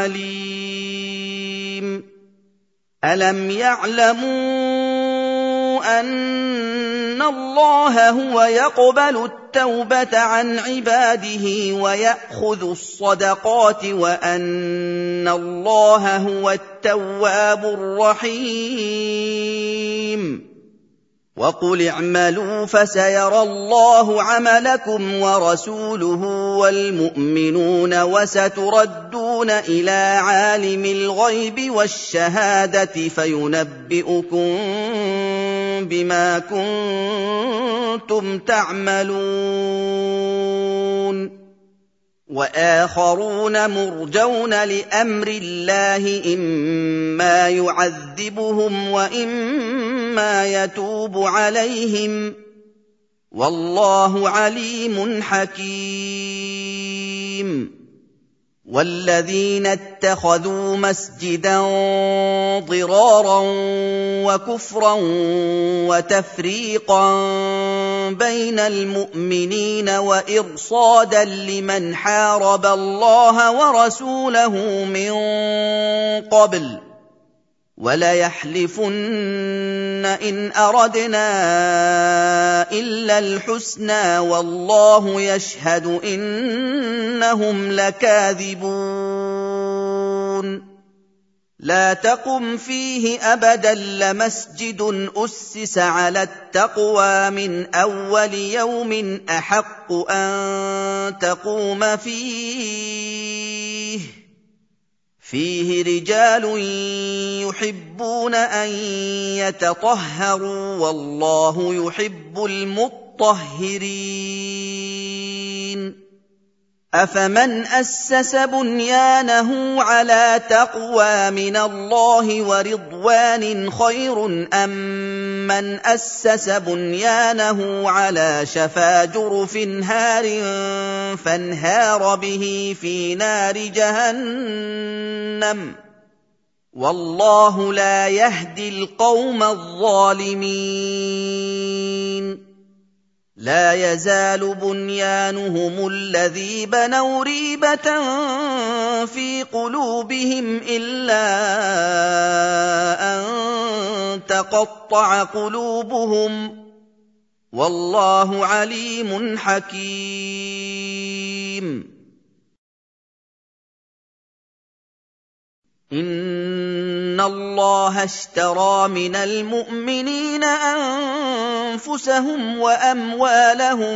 [SPEAKER 1] عَلِيمٌ أَلَمْ يَعْلَمُوا أَنَّ اللَّهَ هُوَ يَقْبَلُ التَّوْبَةَ عَنْ عِبَادِهِ وَيَأْخُذُ الصَّدَقَاتِ وَأَنَّ اللَّهَ هُوَ التَّوَّابُ الرَّحِيمُ وَقُلِ اعْمَلُوا فَسَيَرَى اللَّهُ عَمَلَكُمْ وَرَسُولُهُ وَالْمُؤْمِنُونَ وَسَتُرَدُّونَ إِلَىٰ عَالِمِ الْغَيْبِ وَالشَّهَادَةِ فَيُنَبِّئُكُم بِمَا كُنتُمْ تَعْمَلُونَ وَآخَرُونَ مُرْجَوْنَ لِأَمْرِ اللَّهِ إِمَّا يُعَذِّبُهُمْ وَإِمَّا يَتُوبُ عَلَيْهِمْ ۗ وَاللَّهُ عَلِيمٌ حَكِيمٌ وَالَّذِينَ اتَّخَذُوا مَسْجِدًا ضِرَارًا وَكُفْرًا وَتَفْرِيقًا بَيْنَ الْمُؤْمِنِينَ وَإِرْصَادًا لِّمَنْ حَارَبَ اللَّهَ وَرَسُولَهُ مِن قَبْلُ ۚ وَلَيَحْلِفُنَّ إِنْ أَرَدْنَا إِلَّا الْحُسْنَىٰ وَاللَّهُ يَشْهَدُ إِنَّهُمْ لَكَاذِبُونَ لَا تَقُمْ فِيهِ أَبَدًا لَّمَسْجِدٌ أُسِّسَ عَلَى التَّقْوَىٰ مِنْ أَوَّلِ يَوْمٍ أَحَقُّ أَن تَقُومَ فِيهِ رِجَالٌ يُحِبُّونَ أَن يَتَطَهَّرُوا ۚ وَاللَّهُ يُحِبُّ الْمُطَّهِّرِينَ أَفَمَنْ أَسَّسَ بُنْيَانَهُ عَلَىٰ تَقْوَىٰ مِنَ اللَّهِ وَرِضْوَانٍ خَيْرٌ أَم مَّنْ أَسَّسَ بُنْيَانَهُ عَلَىٰ شَفَا جُرُفٍ هَارٍ فَانْهَارَ بِهِ فِي نَارِ جَهَنَّمَ ۗ وَاللَّهُ لَا يَهْدِي الْقَوْمَ الظَّالِمِينَ لَا يَزَالُ بُنْيَانُهُمُ الَّذِي بَنَوْا رِيبَةً فِي قُلُوبِهِمْ إِلَّا أَن تَقَطَّعَ قُلُوبُهُمْ ۗ وَاللَّهُ عَلِيمٌ حَكِيمٌ إِنَّ اللَّهَ اشْتَرَىٰ مِنَ الْمُؤْمِنِينَ أَنفُسَهُمْ وَأَمْوَالَهُم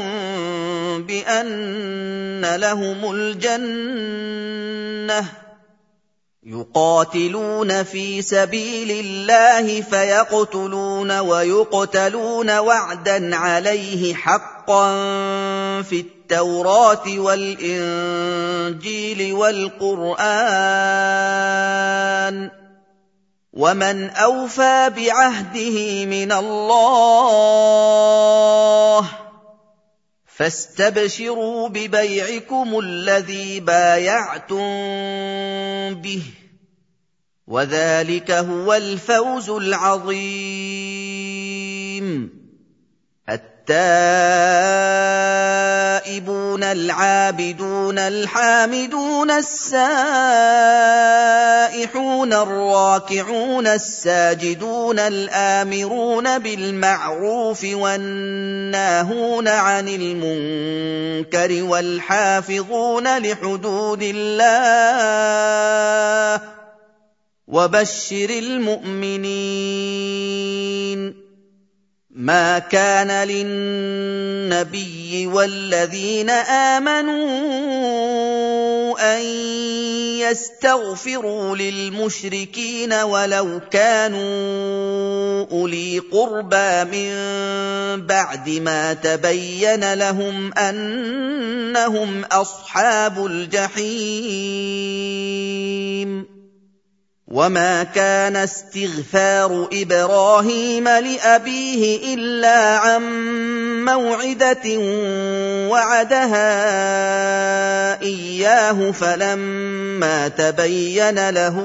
[SPEAKER 1] بِأَنَّ لَهُمُ الْجَنَّةَ يُقَاتِلُونَ فِي سَبِيلِ اللَّهِ فَيَقْتُلُونَ وَيُقْتَلُونَ وَعْدًا عَلَيْهِ حَقًّا فِي التَّوْرَاةِ وَالْإِنجِيلِ وَالْقُرْآنِ ۚ وَمَنْ أَوْفَىٰ بِعَهْدِهِ مِنَ اللَّهِ ۚ فَاسْتَبْشِرُوا بِبَيْعِكُمُ الَّذِي بَايَعْتُم بِهِ ۚ وَذَٰلِكَ هُوَ الْفَوْزُ الْعَظِيمُ. التائبون العابدون الحامدون السائحون الراكعون الساجدون الآمرون بالمعروف والناهون عن المنكر والحافظون لحدود الله وبشر المؤمنين. ما كان للنبي والذين آمنوا أن يستغفروا للمشركين ولو كانوا أولي قربى من بعد ما تبين لهم أنهم أصحاب الجحيم. وما كان استغفار إبراهيم لأبيه إلا عن موعدة وعدها إياه فلما تبين له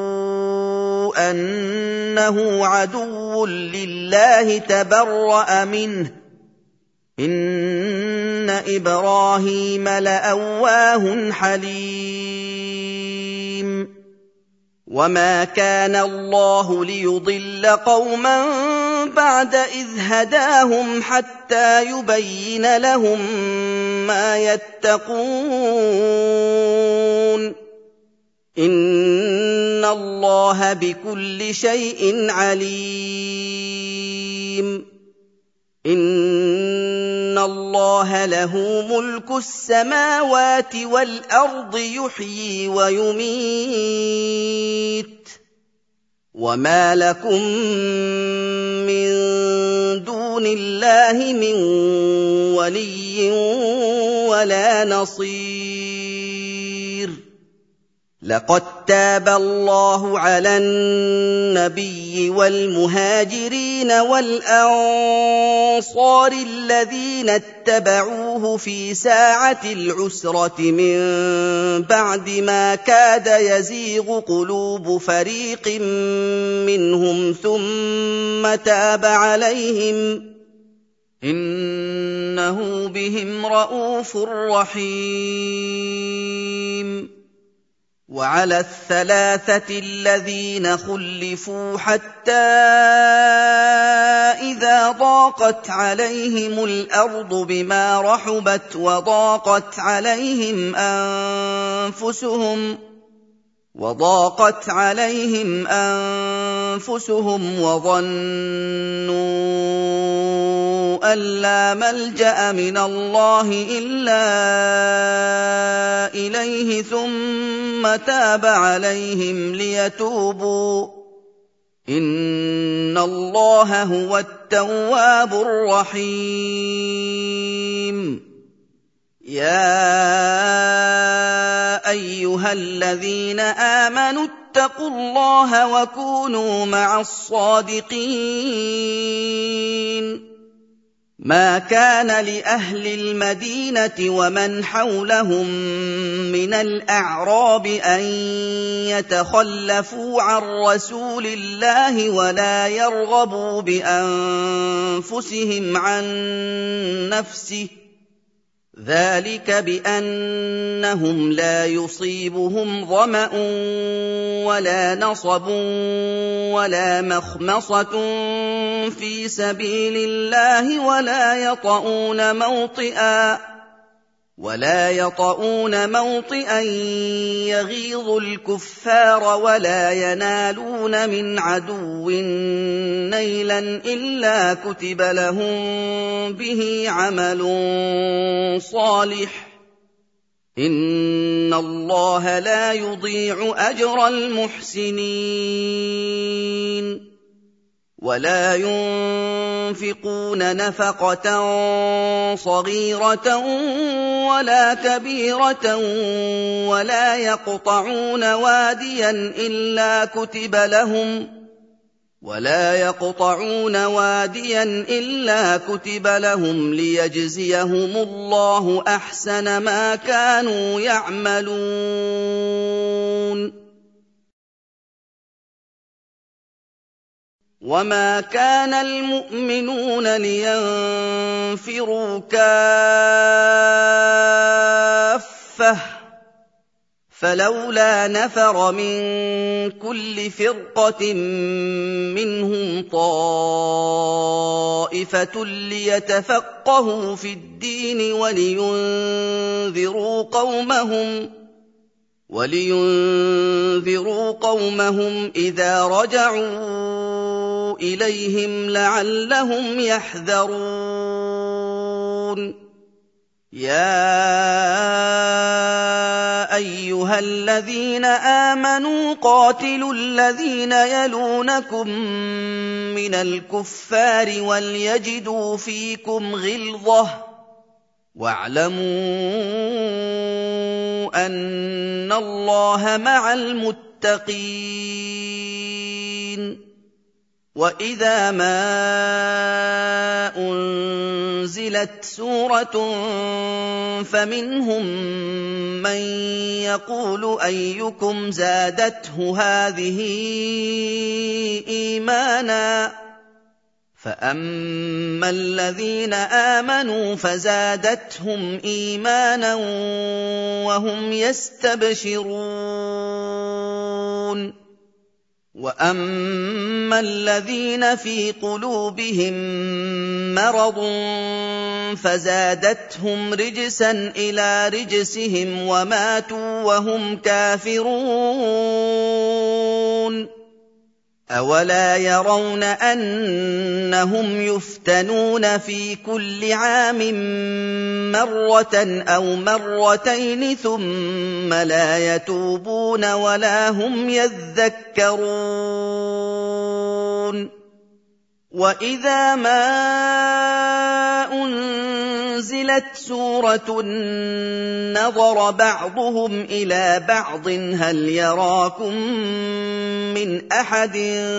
[SPEAKER 1] أنه عدو لله تبرأ منه إن إبراهيم لأواه حليم. وما كان الله ليضل قوما بعد إذ هداهم حتى يبين لهم ما يتقون إن الله بكل شيء عليم. إن الله له ملك السماوات والأرض يحيي ويميت وما لكم من دون الله من ولي ولا نصير. لقد تاب الله على النبي والمهاجرين والأنصار الذين اتبعوه في ساعة العسرة من بعد ما كاد يزيغ قلوب فريق منهم ثم تاب عليهم إنه بهم رءوف رحيم. وعلى الثلاثة الذين خلفوا حتى إذا ضاقت عليهم الأرض بما رحبت وضاقت عليهم أنفسهم وظنوا أن لا ملجأ من الله إلا إليه ثم تاب عليهم ليتوبوا إن الله هو التواب الرحيم. يا أيها الذين آمنوا اتقوا الله وكونوا مع الصادقين. ما كان لأهل المدينة ومن حولهم من الأعراب أن يتخلفوا عن رسول الله ولا يرغبوا بأنفسهم عن نفسه ذلك بأنهم لا يصيبهم ظمأ ولا نصب ولا مخمصة في سبيل الله ولا يطؤون موطئا ولا يطؤون موطئا يغيظ الكفار ولا ينالون من عدو نيلا إلا كتب لهم به عمل صالح إن الله لا يضيع أجر المحسنين ولا ينفقون نفقة صغيرة ولا كبيرة ولا يقطعون واديا إلا كتب لهم ليجزيهم الله أحسن ما كانوا يعملون وما كان المؤمنون لينفروا كافة فلولا نفر من كل فرقة منهم طائفة ليتفقهوا في الدين ولينذروا قومهم إذا رجعوا إليهم لعلهم يحذرون يا أيها الذين آمنوا قاتلوا الذين يلونكم من الكفار وليجدوا فيكم غلظة واعلموا أن الله مع المتقين وإذا ما أنزلت سورة فمنهم من يقول أيكم زادته هذه إيمانا فأما الذين آمنوا فزادتهم إيمانا وهم يستبشرون وأما الذين في قلوبهم مرض فزادتهم رجسا إلى رجسهم وماتوا وهم كافرون أولا يرون أنهم يفتنون في كل عام مرة أو مرتين ثم لا يتوبون ولا هم يذكرون وإذا ما أنزلت سورة نظر بعضهم إلى بعض هل يراكم من أحد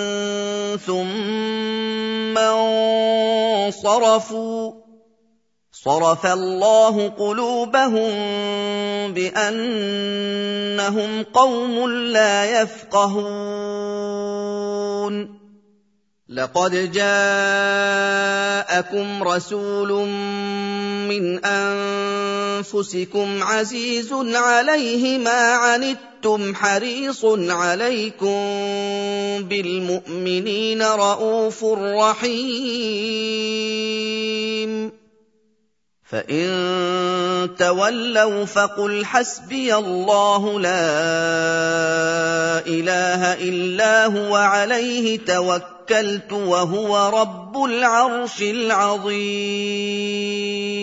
[SPEAKER 1] ثم انصرفوا صرف الله قلوبهم بأنهم قوم لا يفقهون لقد جاءكم رسول من أنفسكم عزيز عليه ما عنتم حريص عليكم بالمؤمنين رءوف رحيم فإن تولوا فقل حسبي الله لا إله إلا هو عليه توكلت وهو رب العرش العظيم